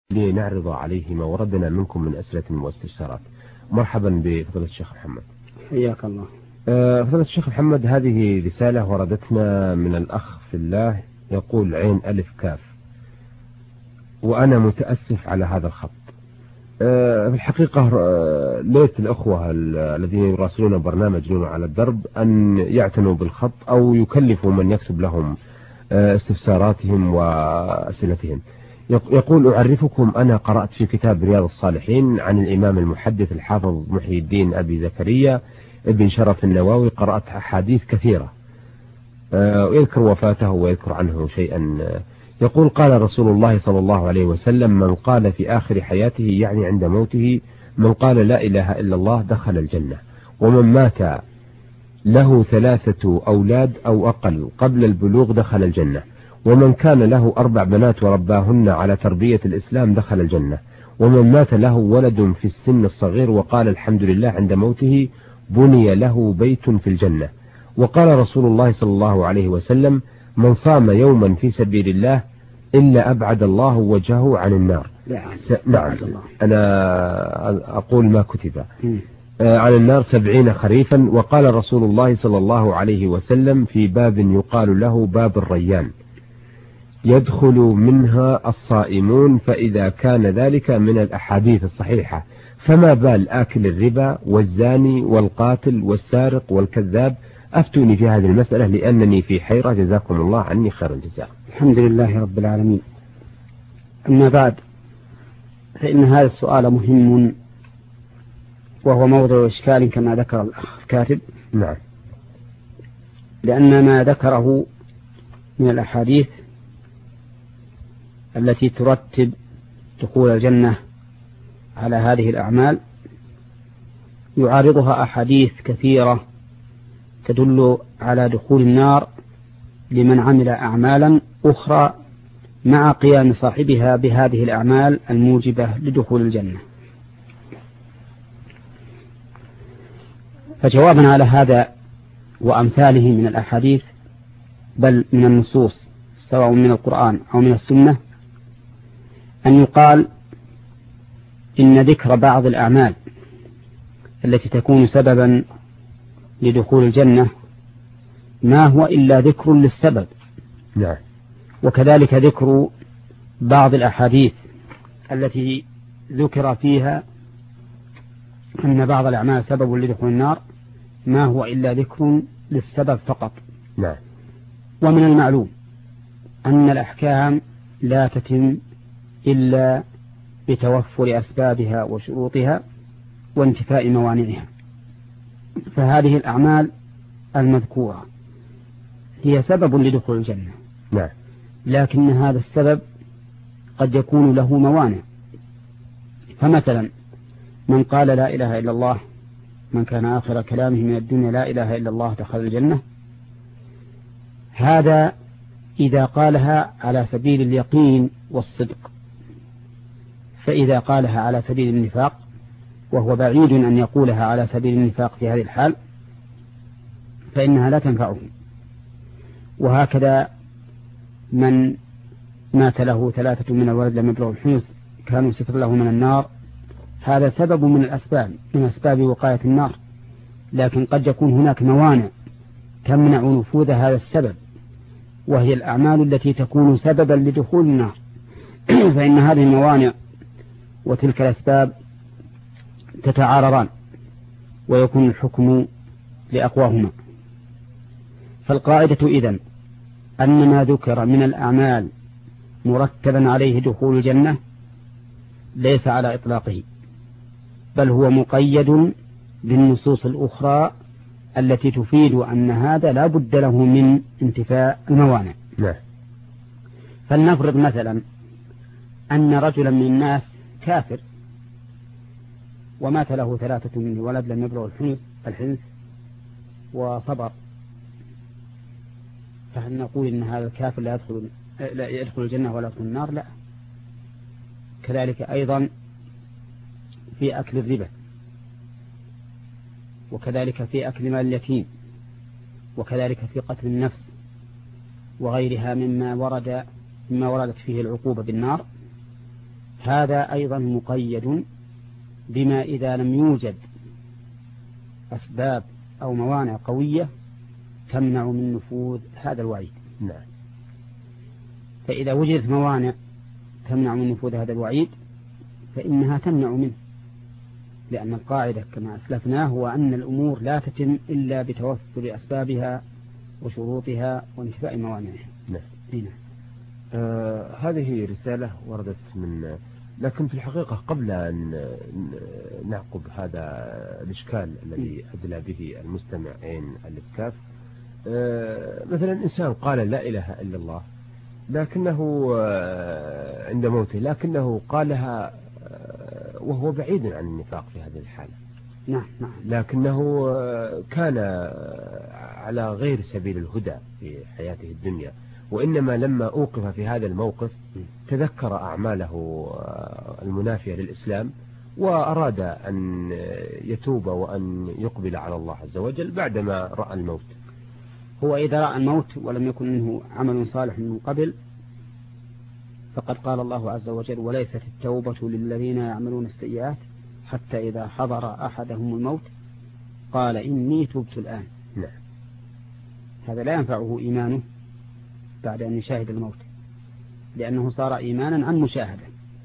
لنعرض عليه ما وردنا منكم من أسئلة واستفسارات. مرحبا بفضيلة الشيخ محمد. حياك الله. فضيلة الشيخ محمد، هذه رسالة وردتنا من الأخ في الله، يقول عين ألف كاف، وأنا متأسف على هذا الخط. في الحقيقة ليت الأخوة الذين يراسلون برنامج نور على الدرب أن يعتنوا بالخط أو يكلفوا من يكتب لهم استفساراتهم وأسئلتهم. يقول: أعرفكم، أنا قرأت في كتاب رياض الصالحين عن الإمام المحدث الحافظ محي الدين أبي زكريا ابن شرف النووي، قرأت أحاديث كثيرة ويذكر وفاته ويذكر عنه شيئا. يقول: قال رسول الله صلى الله عليه وسلم: من قال في آخر حياته، يعني عند موته، من قال لا إله إلا الله دخل الجنة، ومن مات له 3 أولاد أو أقل قبل البلوغ دخل الجنة، ومن كان له 4 بنات ورباهن على تربية الإسلام دخل الجنة، ومن مات له ولد في السن الصغير وقال الحمد لله عند موته بني له بيت في الجنة. وقال رسول الله صلى الله عليه وسلم: من صام يوما في سبيل الله إلا أبعد الله وجهه عن النار. نعم، أنا أقول ما كتب عن النار 70 خريفا. وقال رسول الله صلى الله عليه وسلم في باب يقال له باب الريان: يدخل منها الصائمون، فإذا كان ذلك من الأحاديث الصحيحة، فما بال آكل الربا والزاني والقاتل والسارق والكذاب؟ أفتوني في هذه المسألة لأنني في حيرة، جزاكم الله عني خير الجزاء. الحمد لله رب العالمين. أما بعد، فإن هذا السؤال مهم وهو موضع إشكال كما ذكر الأخ الكاتب. نعم. لأن ما ذكره من الأحاديث التي ترتب دخول الجنة على هذه الأعمال يعارضها أحاديث كثيرة تدل على دخول النار لمن عمل أعمالا أخرى مع قيام صاحبها بهذه الأعمال الموجبة لدخول الجنة. فجوابا على هذا وأمثاله من الأحاديث، بل من النصوص سواء من القرآن أو من السنة، أن يقال إن ذكر بعض الأعمال التي تكون سببا لدخول الجنة ما هو إلا ذكر للسبب. نعم. وكذلك ذكر بعض الأحاديث التي ذكر فيها أن بعض الأعمال سبب لدخول النار ما هو إلا ذكر للسبب فقط. نعم. ومن المعلوم أن الأحكام لا تتم إلا بتوفر أسبابها وشروطها وانتفاء موانعها، فهذه الأعمال المذكورة هي سبب لدخول الجنة. نعم. لكن هذا السبب قد يكون له موانع. فمثلا من قال لا إله إلا الله، من كان آخر كلامه من الدنيا لا إله إلا الله دخل الجنة، هذا إذا قالها على سبيل اليقين والصدق. فإذا قالها على سبيل النفاق، وهو بعيد أن يقولها على سبيل النفاق في هذه الحال، فإنها لا تنفعه. وهكذا من مات له 3 من الولد لم يبلغ الحنث كانوا ستر له من النار، هذا سبب من الأسباب من أسباب وقاية النار، لكن قد يكون هناك موانع تمنع نفوذ هذا السبب، وهي الأعمال التي تكون سببا لدخول النار. فإن هذه الموانع وتلك الأسباب تتعارضان، ويكون الحكم لأقواهما. فالقاعدة إذن أن ما ذكر من الأعمال مرتبا عليه دخول الجنة ليس على إطلاقه، بل هو مقيد بالنصوص الأخرى التي تفيد أن هذا لا بد له من انتفاء الموانع. نعم. فلنفرض مثلا أن رجلا من الناس كافر ومات له 3 من الولد لم يبلغ الحنث وصبر، فهل نقول إن هذا الكافر لا يدخل الجنة ولا يدخل النار؟ لا. كذلك أيضا في أكل الربا، وكذلك في أكل مال اليتيم، وكذلك في قتل النفس وغيرها مما وردت فيه العقوبة بالنار، هذا أيضا مقيد بما إذا لم يوجد أسباب أو موانع قوية تمنع من نفوذ هذا الوعيد. نعم. فإذا وجدت موانع تمنع من نفوذ هذا الوعيد فإنها تمنع منه، لأن القاعدة كما أسلفناه هو أن الأمور لا تتم إلا بتوفر أسبابها وشروطها وانتفاء موانعها. نعم. هنا. هذه رسالة وردت من، لكن في الحقيقة قبل أن نعقب هذا الإشكال الذي أدلى به المستمع عين ألف كاف، مثلا إنسان قال لا إله إلا الله لكنه عند موته لكنه قالها وهو بعيد عن النفاق في هذه الحالة. نعم. لكنه كان على غير سبيل الهدى في حياته الدنيا، وإنما لما أوقف في هذا الموقف تذكر أعماله المنافية للإسلام وأراد أن يتوب وأن يقبل على الله عز وجل بعدما رأى الموت. هو إذا رأى الموت ولم يكن منه عمل صالح من قبل فقد قال الله عز وجل: وليست التوبة للذين يعملون السيئات حتى إذا حضر أحدهم الموت قال إني تبت الآن. نعم. هذا لا ينفعه إيمانه بعد أن يشاهد الموت، لأنه صار إيمانا عن مشاهدة.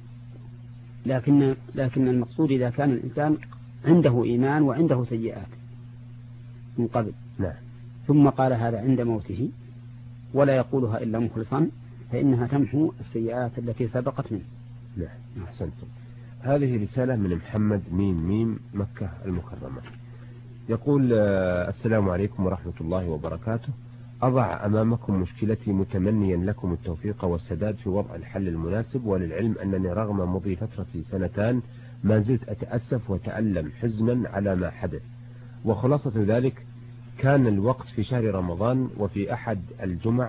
لكن المقصود إذا كان الإنسان عنده إيمان وعنده سيئات من قبل، نعم، ثم قال هذا عند موته ولا يقولها إلا مخلصا فإنها تمحو السيئات التي سبقت منه. نعم، أحسنتم. هذه رسالة من محمد ميم مكة المكرمة، يقول: السلام عليكم ورحمة الله وبركاته. أضع أمامكم مشكلتي متمنيا لكم التوفيق والسداد في وضع الحل المناسب، وللعلم أنني رغم مضي فترة 2 ما زلت أتأسف وتألم حزنا على ما حدث. وخلاصة ذلك كان الوقت في شهر رمضان وفي أحد الجمع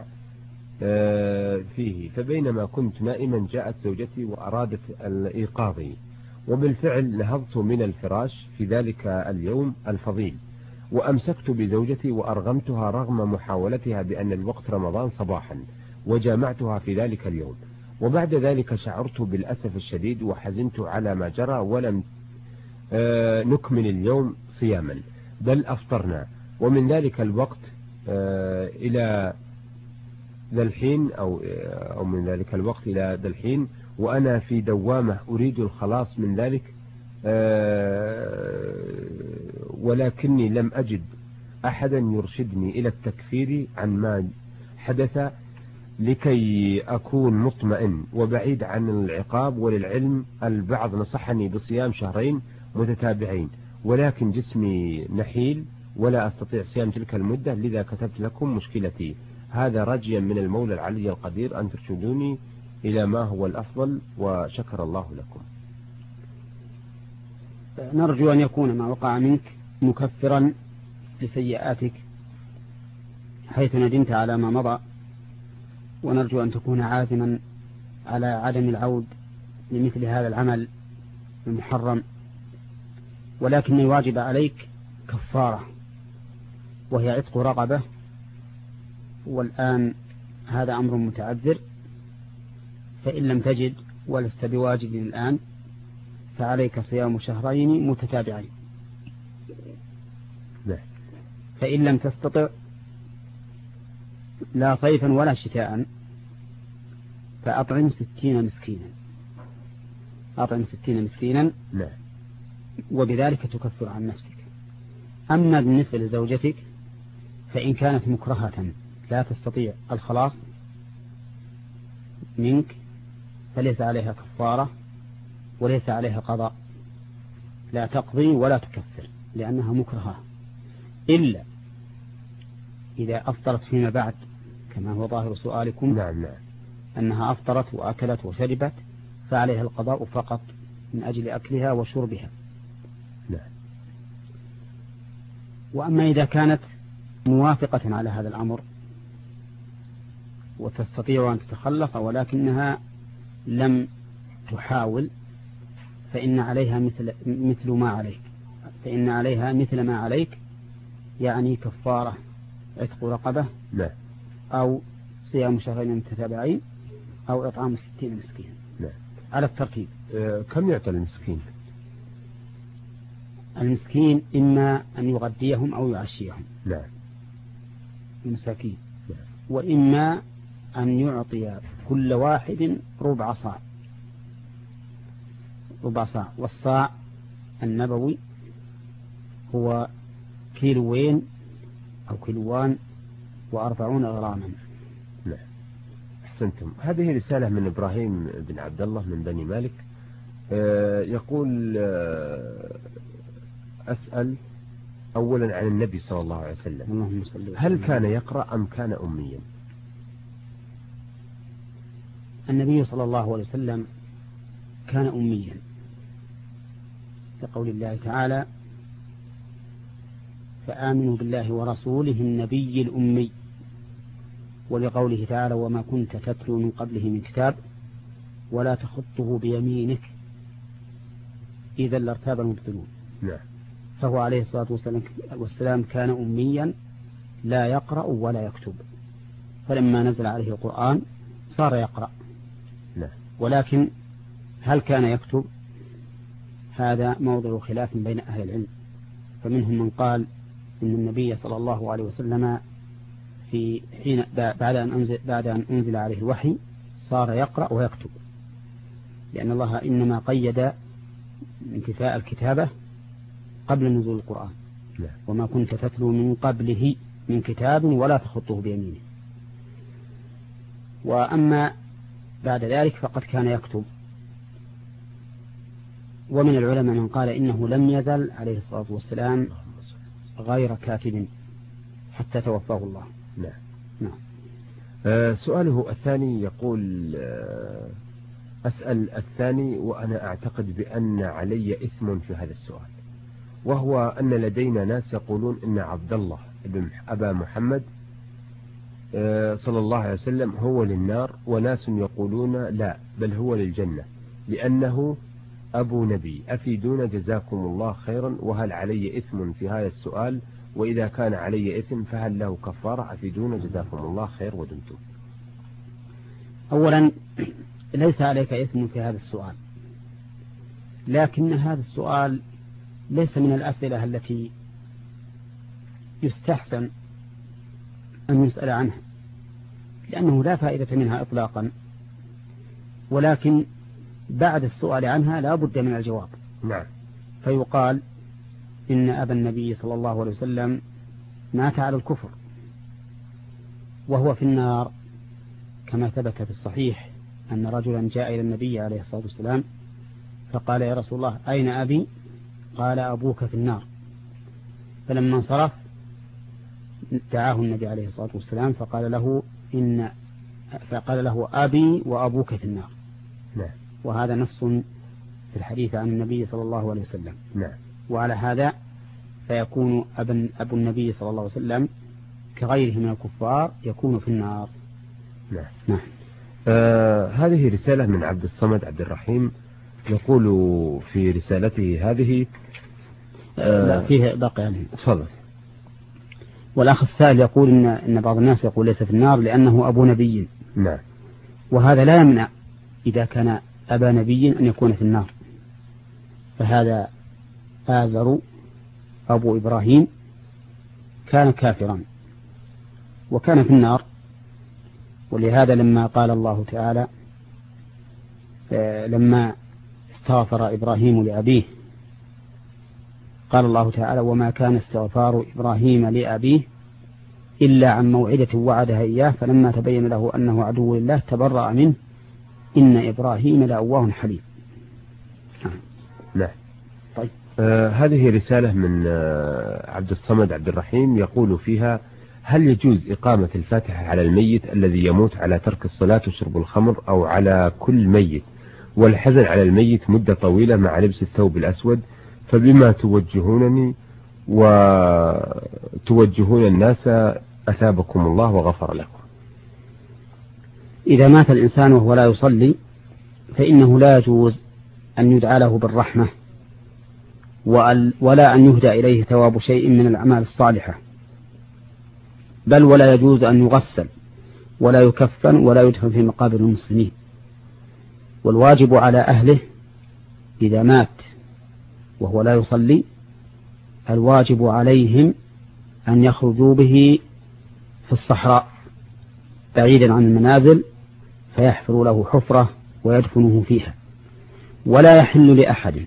فيه، فبينما كنت نائما جاءت زوجتي وأرادت إيقاظي، وبالفعل نهضت من الفراش في ذلك اليوم الفضيل وأمسكت بزوجتي وأرغمتها رغم محاولتها بأن الوقت رمضان صباحا، وجامعتها في ذلك اليوم. وبعد ذلك شعرت بالأسف الشديد وحزنت على ما جرى، ولم نكمل اليوم صياما بل أفطرنا. ومن ذلك الوقت إلى ذا الحين أو من ذلك الوقت إلى ذا الحين وأنا في دوامة أريد الخلاص من ذلك، ولكني لم أجد أحدا يرشدني إلى التكفير عن ما حدث لكي أكون مطمئن وبعيد عن العقاب. وللعلم البعض نصحني بصيام 2 متتابعين، ولكن جسمي نحيل ولا أستطيع صيام تلك المدة، لذا كتبت لكم مشكلتي هذا رجيا من المولى العلي القدير أن ترشدوني إلى ما هو الأفضل، وشكر الله لكم. نرجو أن يكون ما وقع منك مكفرا لسيئاتك حيث ندمت على ما مضى، ونرجو أن تكون عازما على عدم العود لمثل هذا العمل المحرم، ولكن الواجب عليك كفارة وهي عتق رقبة، والآن هذا أمر متعذر، فإن لم تجد ولست بواجب الآن فعليك صيام 2 متتابعين. فإن لم تستطع لا صيفا ولا شتاء فأطعم 60 مسكينا. أطعم 60 مسكينا وبذلك تكفر عن نفسك. أما بالنسبة لزوجتك فإن كانت مكرهة لا تستطيع الخلاص منك فليس عليها كفارة وليس عليها قضاء، لا تقضي ولا تكفر لأنها مكرهة، إلا إذا أفطرت فيما بعد كما هو ظاهر سؤالكم. نعم. أنها أفطرت وأكلت وشربت فعليها القضاء فقط من أجل أكلها وشربها. نعم. وأما إذا كانت موافقة على هذا الأمر وتستطيع أن تتخلص ولكنها لم تحاول فإن عليها مثل ما عليك، فإن عليها مثل ما عليك، يعني كفارة عتق رقبة أو صيام 2 متتابعين أو إطعام 60 مسكين. على الترتيب. كم يعطى المسكين؟ المسكين إما أن يغديهم أو يعشيهم. نعم. المساكين. نعم. وإما أن يعطي كل واحد ربع صاع. والصاع النبوي هو كيلوين أو كيلوان و40 غراما. نعم. أحسنتم. هذه رسالة من إبراهيم بن عبد الله من بني مالك. يقول أسأل أولا عن النبي صلى الله عليه وسلم، هل كان يقرأ أم كان أميا؟ النبي صلى الله عليه وسلم كان أميا، لقول الله تعالى: فآمنوا بالله ورسوله النبي الأمي، ولقوله تعالى: وما كنت تتلو من قبله من كتاب ولا تخطه بيمينك إذا لارتاب المبطلون. نعم. فهو عليه الصلاة والسلام كان أميا لا يقرأ ولا يكتب، فلما نزل عليه القرآن صار يقرأ. نعم. ولكن هل كان يكتب؟ هذا موضع خلاف بين أهل العلم، فمنهم من قال إن النبي صلى الله عليه وسلم في حين بعد أن أنزل عليه الوحي صار يقرأ ويكتب، لأن الله إنما قيد انتفاء الكتابة قبل نزول القرآن. نعم. وما كنت تتلو من قبله من كتاب ولا تخطه بيمينه. وأما بعد ذلك فقد كان يكتب. ومن العلماء من قال إنه لم يزل عليه الصلاة والسلام غير كاتب حتى توفاه الله. نعم. نعم. سؤاله الثاني يقول أسأل الثاني وأنا أعتقد بأن علي إثم في هذا السؤال، وهو أن لدينا ناس يقولون إن عبد الله أبا محمد صلى الله عليه وسلم هو للنار، وناس يقولون لا بل هو للجنة لأنه أبو نبي. أفيدونا جزاكم الله خيرا، وهل علي إثم في هذا السؤال؟ وإذا كان علي إثم فهل له كفارة؟ أفيدونا جزاكم الله خير ودمتم. أولا ليس عليك إثم في هذا السؤال، لكن هذا السؤال ليس من الأسئلة التي يستحسن أن يسأل عنها، لأنه لا فائدة منها إطلاقا، ولكن بعد السؤال عنها لا بد من الجواب. نعم. فيقال إن أبا النبي صلى الله عليه وسلم مات على الكفر وهو في النار، كما ثبت في الصحيح أن رجلا جاء إلى النبي عليه الصلاة والسلام فقال: يا رسول الله أين أبي؟ قال: أبوك في النار. فلما انصرف دعاه النبي عليه الصلاة والسلام فقال له أبي وأبوك في النار. نعم. وهذا نص في الحديث عن النبي صلى الله عليه وسلم. نعم. وعلى هذا فيكون أبو النبي صلى الله عليه وسلم كغيره من الكفار يكون في النار. نعم. نعم. هذه رسالة من عبد الصمد عبد الرحيم، يقول في رسالته هذه لا فيه باقي يعني. تفضل. والأخ السائل يقول إن بعض الناس يقول ليس في النار لأنه أبو نبي. نعم. وهذا لا يمنع إذا كان أبا نبي أن يكون في النار، فهذا آزر أبو إبراهيم كان كافرا وكان في النار. ولهذا لما قال الله تعالى لما استغفر إبراهيم لأبيه قال الله تعالى: وما كان استغفار إبراهيم لأبيه إلا عن موعدة وعدها إياه فلما تبين له أنه عدو لله تبرأ منه إن إبراهيم لأواه حليم. نعم. طيب. هذه رسالة من عبد الصمد عبد الرحيم، يقول فيها: هل يجوز إقامة الفاتحة على الميت الذي يموت على ترك الصلاة وشرب الخمر، أو على كل ميت، والحزن على الميت مدة طويلة مع لبس الثوب الأسود؟ فبما توجهونني وتوجهون الناس أثابكم الله وغفر لكم. إذا مات الإنسان وهو لا يصلي فإنه لا يجوز أن يدعى له بالرحمة ولا أن يهدى إليه ثواب شيء من الأعمال الصالحة، بل ولا يجوز أن يغسل ولا يكفن ولا يدفن في مقابر المسلمين. والواجب على أهله إذا مات وهو لا يصلي الواجب عليهم أن يخرجوا به في الصحراء بعيدا عن المنازل فيحفروا له حفرة ويدفنوه فيها. ولا يحل لأحد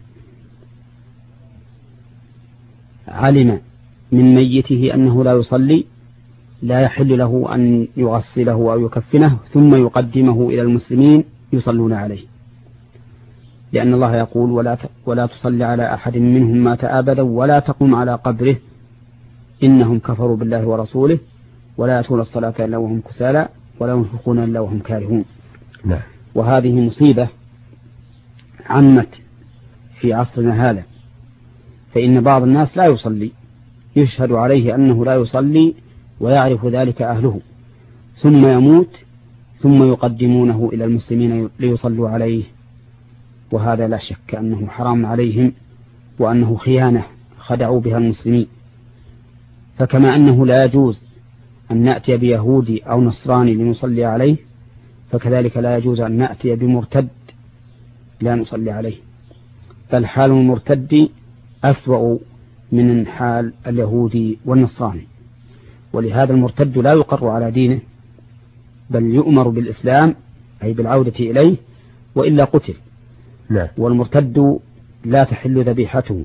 علم من ميته أنه لا يصلي لا يحل له أن يغسله أو يكفنه ثم يقدمه إلى المسلمين يصلون عليه، لأن الله يقول ولا تصلي على أحد منهم مات أبدا ولا تقم على قبره إنهم كفروا بالله ورسوله ولا يأتون الصلاة إلا وهم كسالى ولا ينفقون إلا وهم كارهون. نعم. وهذه مصيبة عمت في عصرنا هذا، فإن بعض الناس لا يصلي يشهد عليه أنه لا يصلي ويعرف ذلك أهله ثم يموت ثم يقدمونه إلى المسلمين ليصلوا عليه، وهذا لا شك أنه حرام عليهم وأنه خيانة خدعوا بها المسلمين. فكما أنه لا يجوز أن نأتي بيهودي أو نصراني لنصلي عليه فكذلك لا يجوز أن نأتي بمرتد لا نصلي عليه، بل حال المرتد أسوأ من حال اليهودي والنصراني. ولهذا المرتد لا يقر على دينه بل يؤمر بالإسلام أي بالعودة إليه وإلا قتل. نعم. والمرتد لا تحل ذبيحته.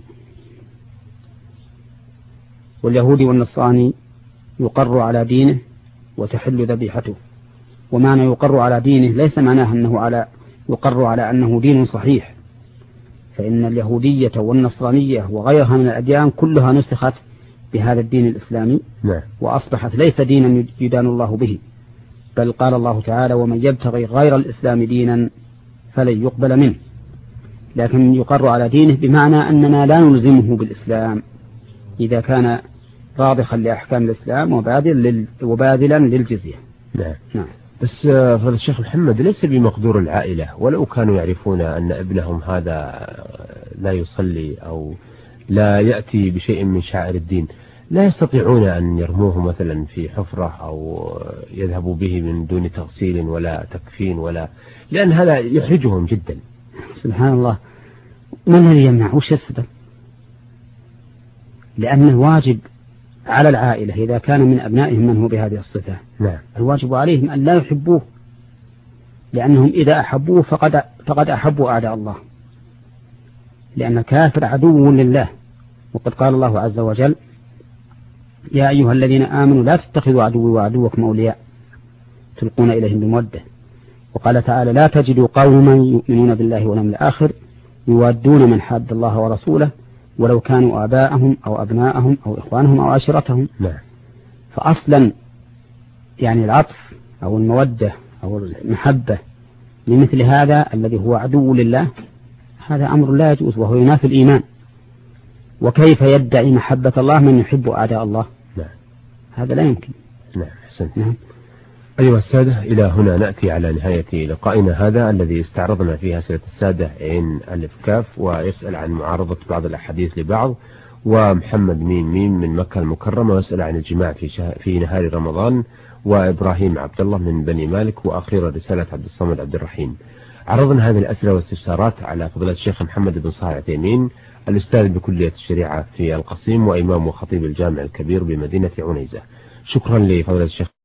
واليهودي والنصراني يقر على دينه وتحل ذبيحته. ومعنى يقر على دينه ليس معناه أنه يقر على أنه دين صحيح، فإن اليهودية والنصرانية وغيرها من الأديان كلها نسخت بهذا الدين الإسلامي. نعم. وأصبحت ليس دينا يدان الله به، بل قال الله تعالى ومن يبتغي غير الإسلام دينا فلن يقبل منه. لكن يقر على دينه بمعنى أننا لا نلزمه بالإسلام إذا كان راضخا لأحكام الإسلام وباذلا للجزية. نعم. نعم. بس فضل الشيخ محمد ليس بمقدور العائلة ولو كانوا يعرفون أن ابنهم هذا لا يصلي أو لا يأتي بشيء من شعائر الدين لا يستطيعون أن يرموه مثلا في حفرة أو يذهبوا به من دون تغسيل ولا تكفين لأن هذا يحرجهم جدا. سبحان الله. من الذي يمنع؟ وش السبب؟ لأن الواجب على العائلة إذا كان من أبنائهم من هو بهذه الصفة. نعم. الواجب عليهم أن لا يحبوه، لأنهم إذا أحبوه فقد أحبوا أعداء الله، لأن الكافر عدو لله. وقد قال الله عز وجل يا أيها الذين آمنوا لا تتخذوا عدوي وعدوكم أولياء تلقون إليهم بمودة. وقال تعالى لا تجدوا قوما يؤمنون بالله واليوم الآخر يوادون من حاد الله ورسوله ولو كانوا آباءهم أو أبناءهم أو إخوانهم أو عشيرتهم. نعم. فأصلا يعني العطف أو المودة أو المحبة لمثل هذا الذي هو عدو لله هذا أمر لا يجوز وهو ينافي الإيمان. وكيف يدعي محبة الله من يحب أعداء الله؟ نعم. هذا لا يمكن. نعم. حسنت. نعم. أيها السادة، إلى هنا نأتي على نهاية لقائنا هذا الذي استعرضنا فيه أسئلة السادة عين ألف كاف ويسأل عن معارضة بعض الأحاديث لبعض، ومحمد ميم من مكة المكرمة ويسأل عن الجماع في نهار رمضان، وإبراهيم عبد الله من بني مالك، وأخيرا رسالة عبد الصمد عبد الرحيم. عرضنا هذه الأسئلة والاستفسارات على فضيلة الشيخ محمد بن صالح العثيمين الأستاذ بكلية الشريعة في القصيم وإمام وخطيب الجامع الكبير بمدينة عنيزة. شكرا لفضيلة الشيخ.